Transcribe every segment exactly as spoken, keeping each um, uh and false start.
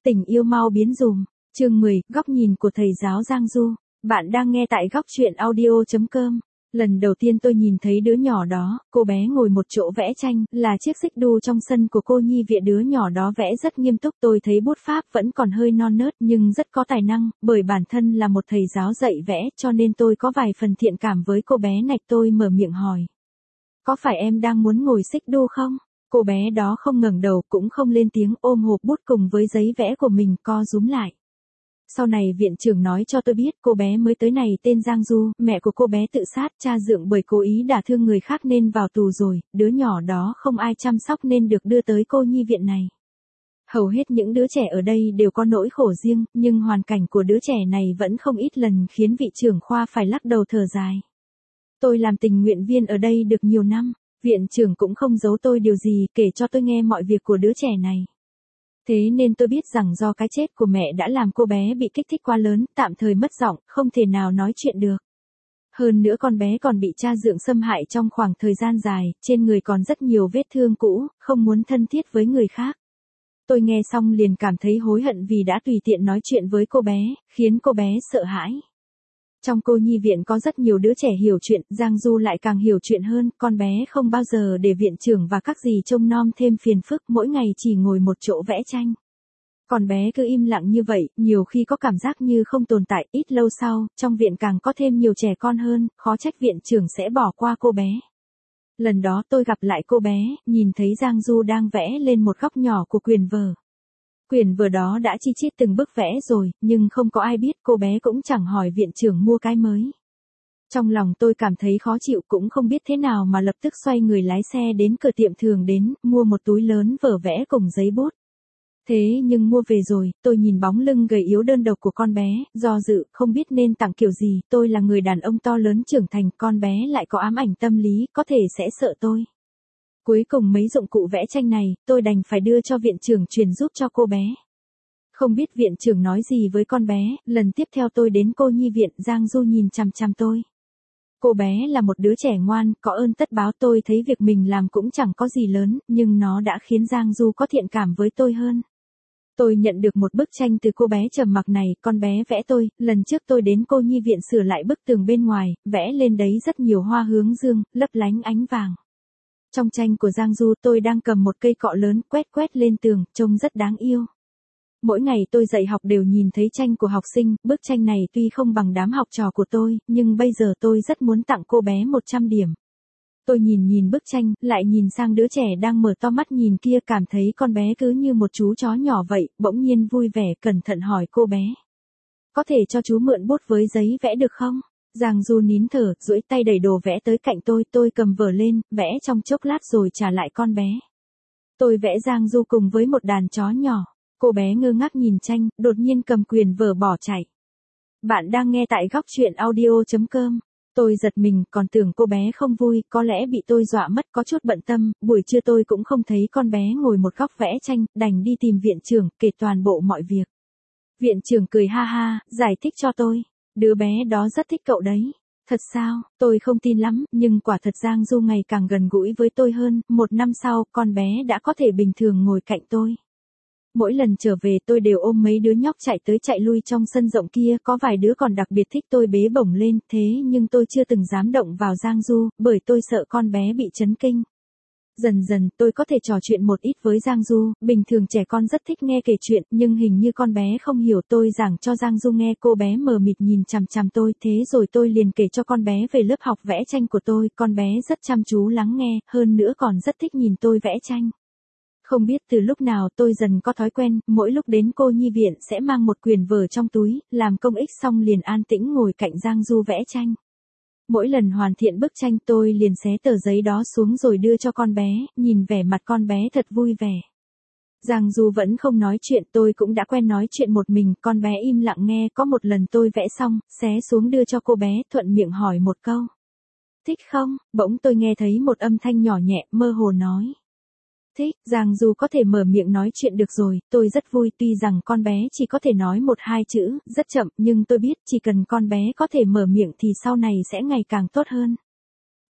Tình yêu mau biến dùm. Chương mười, góc nhìn của thầy giáo Giang Du. Bạn đang nghe tại góc truyện audio chấm com. Lần đầu tiên tôi nhìn thấy đứa nhỏ đó, cô bé ngồi một chỗ vẽ tranh, là chiếc xích đu trong sân của cô nhi viện. Đứa nhỏ đó vẽ rất nghiêm túc, tôi thấy bút pháp vẫn còn hơi non nớt nhưng rất có tài năng, bởi bản thân là một thầy giáo dạy vẽ cho nên tôi có vài phần thiện cảm với cô bé này. Tôi mở miệng hỏi. Có phải em đang muốn ngồi xích đu không? Cô bé đó không ngẩng đầu cũng không lên tiếng, ôm hộp bút cùng với giấy vẽ của mình co rúm lại. Sau này viện trưởng nói cho tôi biết cô bé mới tới này tên Giang Du, mẹ của cô bé tự sát, cha dượng bởi cố ý đả thương người khác nên vào tù rồi, đứa nhỏ đó không ai chăm sóc nên được đưa tới cô nhi viện này. Hầu hết những đứa trẻ ở đây đều có nỗi khổ riêng, nhưng hoàn cảnh của đứa trẻ này vẫn không ít lần khiến vị trưởng khoa phải lắc đầu thở dài. Tôi làm tình nguyện viên ở đây được nhiều năm, viện trưởng cũng không giấu tôi điều gì, kể cho tôi nghe mọi việc của đứa trẻ này. Thế nên tôi biết rằng do cái chết của mẹ đã làm cô bé bị kích thích quá lớn, tạm thời mất giọng, không thể nào nói chuyện được. Hơn nữa con bé còn bị cha dượng xâm hại trong khoảng thời gian dài, trên người còn rất nhiều vết thương cũ, không muốn thân thiết với người khác. Tôi nghe xong liền cảm thấy hối hận vì đã tùy tiện nói chuyện với cô bé, khiến cô bé sợ hãi. Trong cô nhi viện có rất nhiều đứa trẻ hiểu chuyện, Giang Du lại càng hiểu chuyện hơn, con bé không bao giờ để viện trưởng và các dì trông nom thêm phiền phức, mỗi ngày chỉ ngồi một chỗ vẽ tranh. Con bé cứ im lặng như vậy, nhiều khi có cảm giác như không tồn tại. Ít lâu sau, trong viện càng có thêm nhiều trẻ con hơn, khó trách viện trưởng sẽ bỏ qua cô bé. Lần đó tôi gặp lại cô bé, nhìn thấy Giang Du đang vẽ lên một góc nhỏ của quyển vở. Quyển vở đó đã chi chít từng bức vẽ rồi, nhưng không có ai biết, cô bé cũng chẳng hỏi viện trưởng mua cái mới. Trong lòng tôi cảm thấy khó chịu, cũng không biết thế nào mà lập tức xoay người lái xe đến cửa tiệm thường đến, mua một túi lớn vở vẽ cùng giấy bút. Thế nhưng mua về rồi, tôi nhìn bóng lưng gầy yếu đơn độc của con bé, do dự, không biết nên tặng kiểu gì. Tôi là người đàn ông to lớn trưởng thành, con bé lại có ám ảnh tâm lý, có thể sẽ sợ tôi. Cuối cùng mấy dụng cụ vẽ tranh này, tôi đành phải đưa cho viện trưởng truyền giúp cho cô bé. Không biết viện trưởng nói gì với con bé, lần tiếp theo tôi đến cô nhi viện, Giang Du nhìn chằm chằm tôi. Cô bé là một đứa trẻ ngoan, có ơn tất báo. Tôi thấy việc mình làm cũng chẳng có gì lớn, nhưng nó đã khiến Giang Du có thiện cảm với tôi hơn. Tôi nhận được một bức tranh từ cô bé trầm mặc này, con bé vẽ tôi, lần trước tôi đến cô nhi viện sửa lại bức tường bên ngoài, vẽ lên đấy rất nhiều hoa hướng dương, lấp lánh ánh vàng. Trong tranh của Giang Du tôi đang cầm một cây cọ lớn quét quét lên tường, trông rất đáng yêu. Mỗi ngày tôi dạy học đều nhìn thấy tranh của học sinh, bức tranh này tuy không bằng đám học trò của tôi, nhưng bây giờ tôi rất muốn tặng cô bé một trăm điểm. Tôi nhìn nhìn bức tranh, lại nhìn sang đứa trẻ đang mở to mắt nhìn kia, cảm thấy con bé cứ như một chú chó nhỏ vậy, bỗng nhiên vui vẻ cẩn thận hỏi cô bé. Có thể cho chú mượn bút với giấy vẽ được không? Giang Du nín thở, duỗi tay đẩy đồ vẽ tới cạnh tôi, tôi cầm vở lên, vẽ trong chốc lát rồi trả lại con bé. Tôi vẽ Giang Du cùng với một đàn chó nhỏ. Cô bé ngơ ngác nhìn tranh, đột nhiên cầm quyển vở bỏ chạy. Bạn đang nghe tại góc truyện audio chấm com. Tôi giật mình, còn tưởng cô bé không vui, có lẽ bị tôi dọa mất, có chút bận tâm. Buổi trưa tôi cũng không thấy con bé ngồi một góc vẽ tranh, đành đi tìm viện trưởng, kể toàn bộ mọi việc. Viện trưởng cười ha ha, giải thích cho tôi. Đứa bé đó rất thích cậu đấy. Thật sao? Tôi không tin lắm, nhưng quả thật Giang Du ngày càng gần gũi với tôi hơn. Một năm sau, con bé đã có thể bình thường ngồi cạnh tôi. Mỗi lần trở về tôi đều ôm mấy đứa nhóc chạy tới chạy lui trong sân rộng kia, có vài đứa còn đặc biệt thích tôi bế bổng lên, thế nhưng tôi chưa từng dám động vào Giang Du, bởi tôi sợ con bé bị chấn kinh. Dần dần tôi có thể trò chuyện một ít với Giang Du, bình thường trẻ con rất thích nghe kể chuyện, nhưng hình như con bé không hiểu. Tôi giảng cho Giang Du nghe, cô bé mờ mịt nhìn chằm chằm tôi, thế rồi tôi liền kể cho con bé về lớp học vẽ tranh của tôi, con bé rất chăm chú lắng nghe, hơn nữa còn rất thích nhìn tôi vẽ tranh. Không biết từ lúc nào tôi dần có thói quen, mỗi lúc đến cô nhi viện sẽ mang một quyển vở trong túi, làm công ích xong liền an tĩnh ngồi cạnh Giang Du vẽ tranh. Mỗi lần hoàn thiện bức tranh tôi liền xé tờ giấy đó xuống rồi đưa cho con bé, nhìn vẻ mặt con bé thật vui vẻ. Giang Du vẫn không nói chuyện, tôi cũng đã quen nói chuyện một mình, con bé im lặng nghe. Có một lần tôi vẽ xong, xé xuống đưa cho cô bé, thuận miệng hỏi một câu. Thích không? Bỗng tôi nghe thấy một âm thanh nhỏ nhẹ, mơ hồ nói. Thích. Giang Du có thể mở miệng nói chuyện được rồi, tôi rất vui, tuy rằng con bé chỉ có thể nói một hai chữ, rất chậm, nhưng tôi biết chỉ cần con bé có thể mở miệng thì sau này sẽ ngày càng tốt hơn.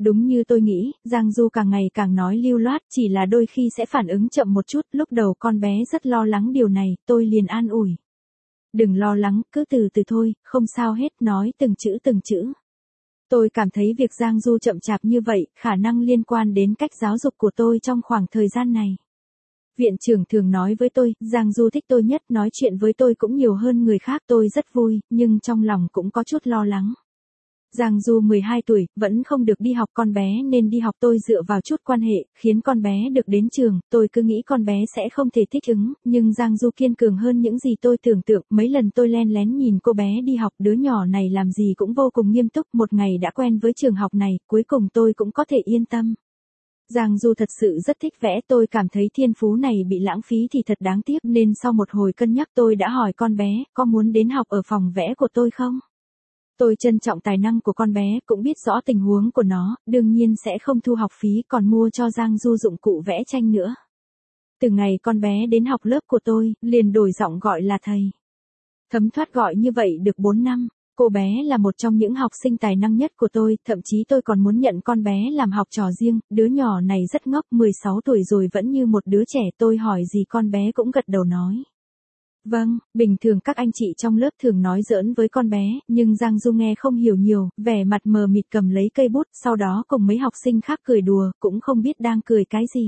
Đúng như tôi nghĩ, Giang Du càng ngày càng nói lưu loát, chỉ là đôi khi sẽ phản ứng chậm một chút, lúc đầu con bé rất lo lắng điều này, tôi liền an ủi. Đừng lo lắng, cứ từ từ thôi, không sao hết, nói từng chữ từng chữ. Tôi cảm thấy việc Giang Du chậm chạp như vậy, khả năng liên quan đến cách giáo dục của tôi trong khoảng thời gian này. Viện trưởng thường nói với tôi, Giang Du thích tôi nhất, nói chuyện với tôi cũng nhiều hơn người khác, tôi rất vui, nhưng trong lòng cũng có chút lo lắng. Giang Du mười hai tuổi, vẫn không được đi học, con bé nên đi học, tôi dựa vào chút quan hệ, khiến con bé được đến trường, tôi cứ nghĩ con bé sẽ không thể thích ứng, nhưng Giang Du kiên cường hơn những gì tôi tưởng tượng, mấy lần tôi len lén nhìn cô bé đi học, đứa nhỏ này làm gì cũng vô cùng nghiêm túc, một ngày đã quen với trường học này, cuối cùng tôi cũng có thể yên tâm. Giang Du thật sự rất thích vẽ, tôi cảm thấy thiên phú này bị lãng phí thì thật đáng tiếc, nên sau một hồi cân nhắc tôi đã hỏi con bé, có muốn đến học ở phòng vẽ của tôi không? Tôi trân trọng tài năng của con bé, cũng biết rõ tình huống của nó, đương nhiên sẽ không thu học phí, còn mua cho Giang Du dụng cụ vẽ tranh nữa. Từ ngày con bé đến học lớp của tôi, liền đổi giọng gọi là thầy. Thấm thoát gọi như vậy được bốn năm, cô bé là một trong những học sinh tài năng nhất của tôi, thậm chí tôi còn muốn nhận con bé làm học trò riêng, đứa nhỏ này rất ngốc, mười sáu tuổi rồi vẫn như một đứa trẻ, tôi hỏi gì con bé cũng gật đầu nói. Vâng, bình thường các anh chị trong lớp thường nói giỡn với con bé, nhưng Giang Du nghe không hiểu nhiều, vẻ mặt mờ mịt cầm lấy cây bút, sau đó cùng mấy học sinh khác cười đùa, cũng không biết đang cười cái gì.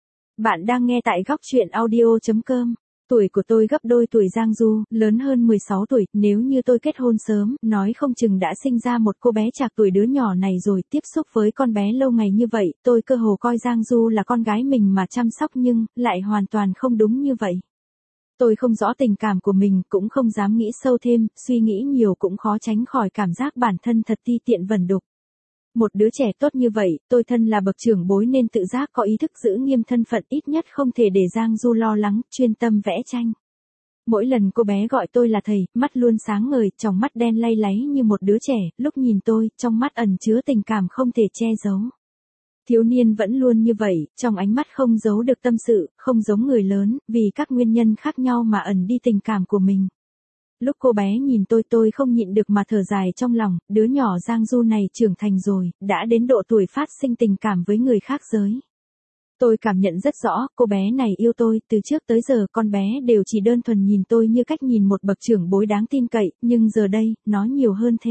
Bạn đang nghe tại góc truyện audio chấm com. Tuổi của tôi gấp đôi tuổi Giang Du, lớn hơn mười sáu tuổi, nếu như tôi kết hôn sớm, nói không chừng đã sinh ra một cô bé trạc tuổi đứa nhỏ này rồi, tiếp xúc với con bé lâu ngày như vậy, tôi cơ hồ coi Giang Du là con gái mình mà chăm sóc nhưng, lại hoàn toàn không đúng như vậy. Tôi không rõ tình cảm của mình, cũng không dám nghĩ sâu thêm, suy nghĩ nhiều cũng khó tránh khỏi cảm giác bản thân thật ti tiện vẩn đục. Một đứa trẻ tốt như vậy, tôi thân là bậc trưởng bối nên tự giác có ý thức giữ nghiêm thân phận, ít nhất không thể để Giang Du lo lắng, chuyên tâm vẽ tranh. Mỗi lần cô bé gọi tôi là thầy, mắt luôn sáng ngời, tròng mắt đen lay láy như một đứa trẻ, lúc nhìn tôi, trong mắt ẩn chứa tình cảm không thể che giấu. Thiếu niên vẫn luôn như vậy, trong ánh mắt không giấu được tâm sự, không giống người lớn, vì các nguyên nhân khác nhau mà ẩn đi tình cảm của mình. Lúc cô bé nhìn tôi tôi không nhịn được mà thở dài trong lòng, đứa nhỏ Giang Du này trưởng thành rồi, đã đến độ tuổi phát sinh tình cảm với người khác giới. Tôi cảm nhận rất rõ, cô bé này yêu tôi, từ trước tới giờ con bé đều chỉ đơn thuần nhìn tôi như cách nhìn một bậc trưởng bối đáng tin cậy, nhưng giờ đây, nó nhiều hơn thế.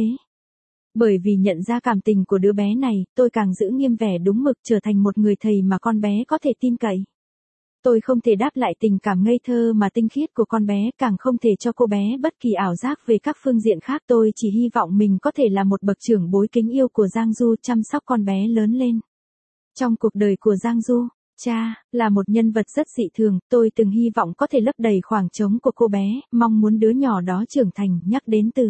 Bởi vì nhận ra cảm tình của đứa bé này, tôi càng giữ nghiêm vẻ đúng mực, trở thành một người thầy mà con bé có thể tin cậy. Tôi không thể đáp lại tình cảm ngây thơ mà tinh khiết của con bé, càng không thể cho cô bé bất kỳ ảo giác về các phương diện khác. Tôi chỉ hy vọng mình có thể là một bậc trưởng bối kính yêu của Giang Du, chăm sóc con bé lớn lên. Trong cuộc đời của Giang Du, cha, là một nhân vật rất dị thường, tôi từng hy vọng có thể lấp đầy khoảng trống của cô bé, mong muốn đứa nhỏ đó trưởng thành, nhắc đến từ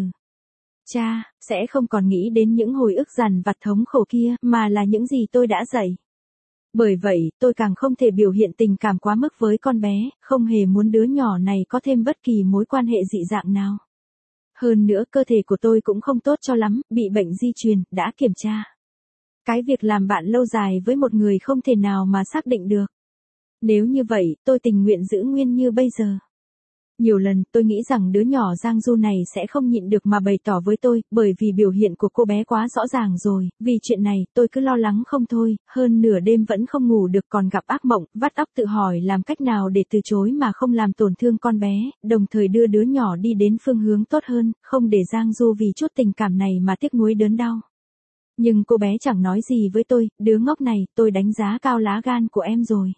cha, sẽ không còn nghĩ đến những hồi ức dằn vặt thống khổ kia, mà là những gì tôi đã dạy. Bởi vậy, tôi càng không thể biểu hiện tình cảm quá mức với con bé, không hề muốn đứa nhỏ này có thêm bất kỳ mối quan hệ dị dạng nào. Hơn nữa, cơ thể của tôi cũng không tốt cho lắm, bị bệnh di truyền, đã kiểm tra. Cái việc làm bạn lâu dài với một người không thể nào mà xác định được. Nếu như vậy, tôi tình nguyện giữ nguyên như bây giờ. Nhiều lần, tôi nghĩ rằng đứa nhỏ Giang Du này sẽ không nhịn được mà bày tỏ với tôi, bởi vì biểu hiện của cô bé quá rõ ràng rồi, vì chuyện này, tôi cứ lo lắng không thôi, hơn nửa đêm vẫn không ngủ được, còn gặp ác mộng, vắt óc tự hỏi làm cách nào để từ chối mà không làm tổn thương con bé, đồng thời đưa đứa nhỏ đi đến phương hướng tốt hơn, không để Giang Du vì chút tình cảm này mà tiếc nuối đớn đau. Nhưng cô bé chẳng nói gì với tôi, đứa ngốc này, tôi đánh giá cao lá gan của em rồi.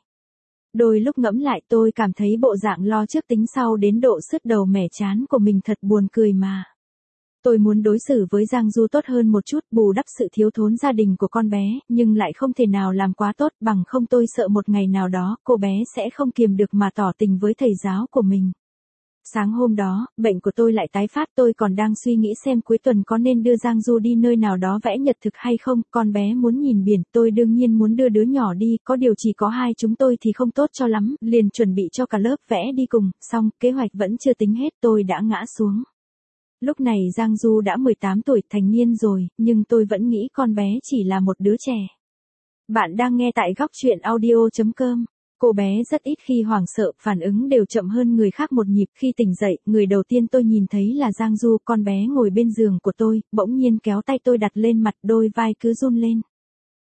Đôi lúc ngẫm lại tôi cảm thấy bộ dạng lo trước tính sau đến độ sứt đầu mẻ chán của mình thật buồn cười mà. Tôi muốn đối xử với Giang Du tốt hơn một chút, bù đắp sự thiếu thốn gia đình của con bé, nhưng lại không thể nào làm quá tốt, bằng không tôi sợ một ngày nào đó cô bé sẽ không kiềm được mà tỏ tình với thầy giáo của mình. Sáng hôm đó, bệnh của tôi lại tái phát, tôi còn đang suy nghĩ xem cuối tuần có nên đưa Giang Du đi nơi nào đó vẽ nhật thực hay không, con bé muốn nhìn biển, tôi đương nhiên muốn đưa đứa nhỏ đi, có điều chỉ có hai chúng tôi thì không tốt cho lắm, liền chuẩn bị cho cả lớp vẽ đi cùng, xong, kế hoạch vẫn chưa tính hết, tôi đã ngã xuống. Lúc này Giang Du đã mười tám tuổi, thành niên rồi, nhưng tôi vẫn nghĩ con bé chỉ là một đứa trẻ. Bạn đang nghe tại góc truyện audio chấm com. Cô bé rất ít khi hoảng sợ, phản ứng đều chậm hơn người khác một nhịp. Khi tỉnh dậy, người đầu tiên tôi nhìn thấy là Giang Du, con bé ngồi bên giường của tôi, bỗng nhiên kéo tay tôi đặt lên mặt, đôi vai cứ run lên.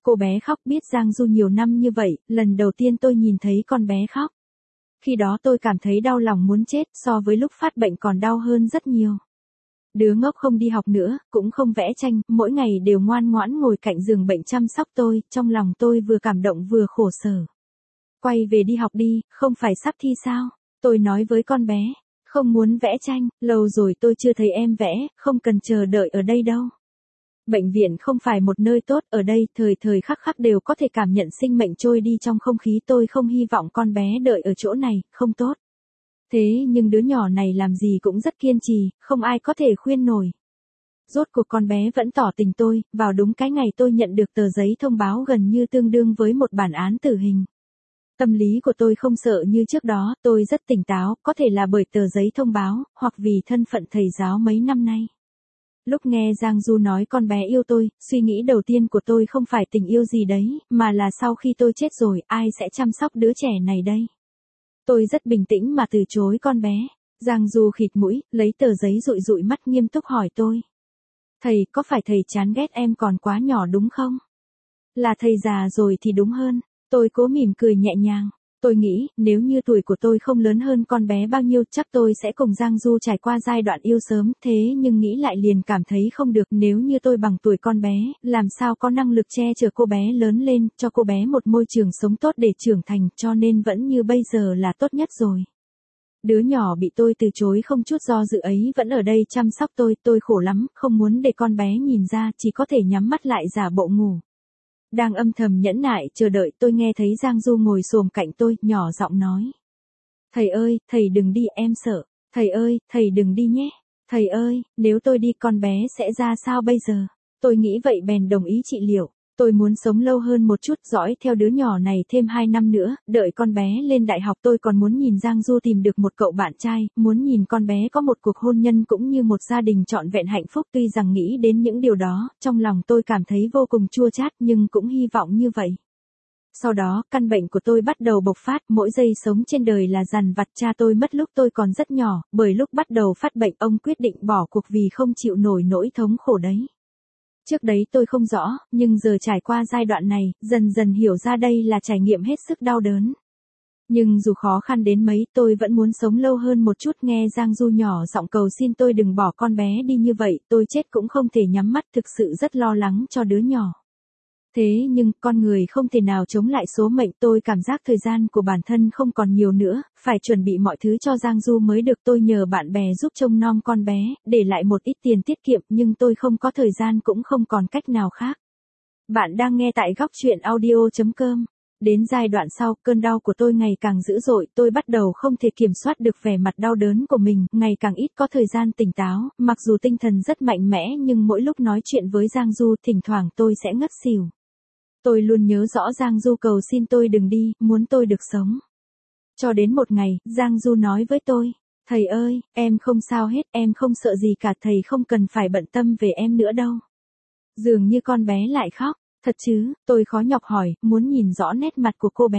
Cô bé khóc, biết Giang Du nhiều năm như vậy, lần đầu tiên tôi nhìn thấy con bé khóc. Khi đó tôi cảm thấy đau lòng muốn chết, so với lúc phát bệnh còn đau hơn rất nhiều. Đứa ngốc không đi học nữa, cũng không vẽ tranh, mỗi ngày đều ngoan ngoãn ngồi cạnh giường bệnh chăm sóc tôi, trong lòng tôi vừa cảm động vừa khổ sở. Quay về đi học đi, không phải sắp thi sao? Tôi nói với con bé, không muốn vẽ tranh, lâu rồi tôi chưa thấy em vẽ, không cần chờ đợi ở đây đâu. Bệnh viện không phải một nơi tốt, ở đây thời thời khắc khắc đều có thể cảm nhận sinh mệnh trôi đi trong không khí, tôi không hy vọng con bé đợi ở chỗ này, không tốt. Thế nhưng đứa nhỏ này làm gì cũng rất kiên trì, không ai có thể khuyên nổi. Rốt cuộc con bé vẫn tỏ tình tôi, vào đúng cái ngày tôi nhận được tờ giấy thông báo gần như tương đương với một bản án tử hình. Tâm lý của tôi không sợ như trước đó, tôi rất tỉnh táo, có thể là bởi tờ giấy thông báo, hoặc vì thân phận thầy giáo mấy năm nay. Lúc nghe Giang Du nói con bé yêu tôi, suy nghĩ đầu tiên của tôi không phải tình yêu gì đấy, mà là sau khi tôi chết rồi, ai sẽ chăm sóc đứa trẻ này đây? Tôi rất bình tĩnh mà từ chối con bé. Giang Du khịt mũi, lấy tờ giấy dụi dụi mắt nghiêm túc hỏi tôi. Thầy, có phải thầy chán ghét em còn quá nhỏ đúng không? Là thầy già rồi thì đúng hơn. Tôi cố mỉm cười nhẹ nhàng. Tôi nghĩ, nếu như tuổi của tôi không lớn hơn con bé bao nhiêu, chắc tôi sẽ cùng Giang Du trải qua giai đoạn yêu sớm, thế nhưng nghĩ lại liền cảm thấy không được, nếu như tôi bằng tuổi con bé, làm sao có năng lực che chở cô bé lớn lên, cho cô bé một môi trường sống tốt để trưởng thành, cho nên vẫn như bây giờ là tốt nhất rồi. Đứa nhỏ bị tôi từ chối không chút do dự ấy vẫn ở đây chăm sóc tôi, tôi khổ lắm, không muốn để con bé nhìn ra, chỉ có thể nhắm mắt lại giả bộ ngủ. Đang âm thầm nhẫn nại chờ đợi, tôi nghe thấy Giang Du ngồi xổm cạnh tôi, nhỏ giọng nói. Thầy ơi, thầy đừng đi, em sợ. Thầy ơi, thầy đừng đi nhé. Thầy ơi, nếu tôi đi con bé sẽ ra sao bây giờ? Tôi nghĩ vậy bèn đồng ý trị liệu. Tôi muốn sống lâu hơn một chút, dõi theo đứa nhỏ này thêm hai năm nữa, đợi con bé lên đại học tôi còn muốn nhìn Giang Du tìm được một cậu bạn trai, muốn nhìn con bé có một cuộc hôn nhân cũng như một gia đình trọn vẹn hạnh phúc. Tuy rằng nghĩ đến những điều đó, trong lòng tôi cảm thấy vô cùng chua chát nhưng cũng hy vọng như vậy. Sau đó, căn bệnh của tôi bắt đầu bộc phát, mỗi giây sống trên đời là dằn vặt. Cha tôi mất lúc tôi còn rất nhỏ, bởi lúc bắt đầu phát bệnh ông quyết định bỏ cuộc vì không chịu nổi nỗi thống khổ đấy. Trước đấy tôi không rõ, nhưng giờ trải qua giai đoạn này, dần dần hiểu ra đây là trải nghiệm hết sức đau đớn. Nhưng dù khó khăn đến mấy, tôi vẫn muốn sống lâu hơn một chút. Nghe Giang Du nhỏ giọng cầu xin tôi đừng bỏ con bé đi như vậy, tôi chết cũng không thể nhắm mắt, thực sự rất lo lắng cho đứa nhỏ. Thế nhưng, con người không thể nào chống lại số mệnh, tôi cảm giác thời gian của bản thân không còn nhiều nữa, phải chuẩn bị mọi thứ cho Giang Du mới được. Tôi nhờ bạn bè giúp trông nom con bé, để lại một ít tiền tiết kiệm, nhưng tôi không có thời gian cũng không còn cách nào khác. Bạn đang nghe tại góc truyện audio chấm com. Đến giai đoạn sau, cơn đau của tôi ngày càng dữ dội, tôi bắt đầu không thể kiểm soát được vẻ mặt đau đớn của mình, ngày càng ít có thời gian tỉnh táo, mặc dù tinh thần rất mạnh mẽ nhưng mỗi lúc nói chuyện với Giang Du, thỉnh thoảng tôi sẽ ngất xỉu. Tôi luôn nhớ rõ Giang Du cầu xin tôi đừng đi, muốn tôi được sống. Cho đến một ngày, Giang Du nói với tôi, thầy ơi, em không sao hết, em không sợ gì cả, thầy không cần phải bận tâm về em nữa đâu. Dường như con bé lại khóc, thật chứ, tôi khó nhọc hỏi, muốn nhìn rõ nét mặt của cô bé.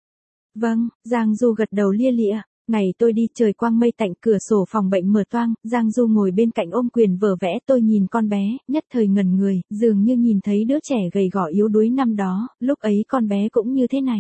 Vâng, Giang Du gật đầu lia lịa. Ngày tôi đi trời quang mây tạnh, cửa sổ phòng bệnh mở toang, Giang Du ngồi bên cạnh ôm quyền vở vẽ. Tôi nhìn con bé, nhất thời ngẩn người, dường như nhìn thấy đứa trẻ gầy gò yếu đuối năm đó, lúc ấy con bé cũng như thế này.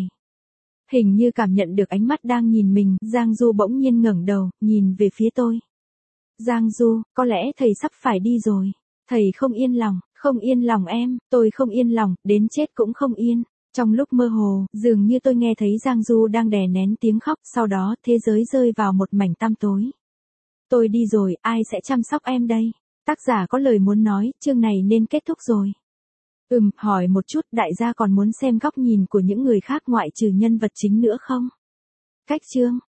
Hình như cảm nhận được ánh mắt đang nhìn mình, Giang Du bỗng nhiên ngẩng đầu, nhìn về phía tôi. Giang Du, có lẽ thầy sắp phải đi rồi. Thầy không yên lòng, không yên lòng em, tôi không yên lòng, đến chết cũng không yên. Trong lúc mơ hồ, dường như tôi nghe thấy Giang Du đang đè nén tiếng khóc, sau đó thế giới rơi vào một mảnh tăm tối. Tôi đi rồi, ai sẽ chăm sóc em đây? Tác giả có lời muốn nói, chương này nên kết thúc rồi. Ừm, hỏi một chút, đại gia còn muốn xem góc nhìn của những người khác ngoại trừ nhân vật chính nữa không? Cách chương.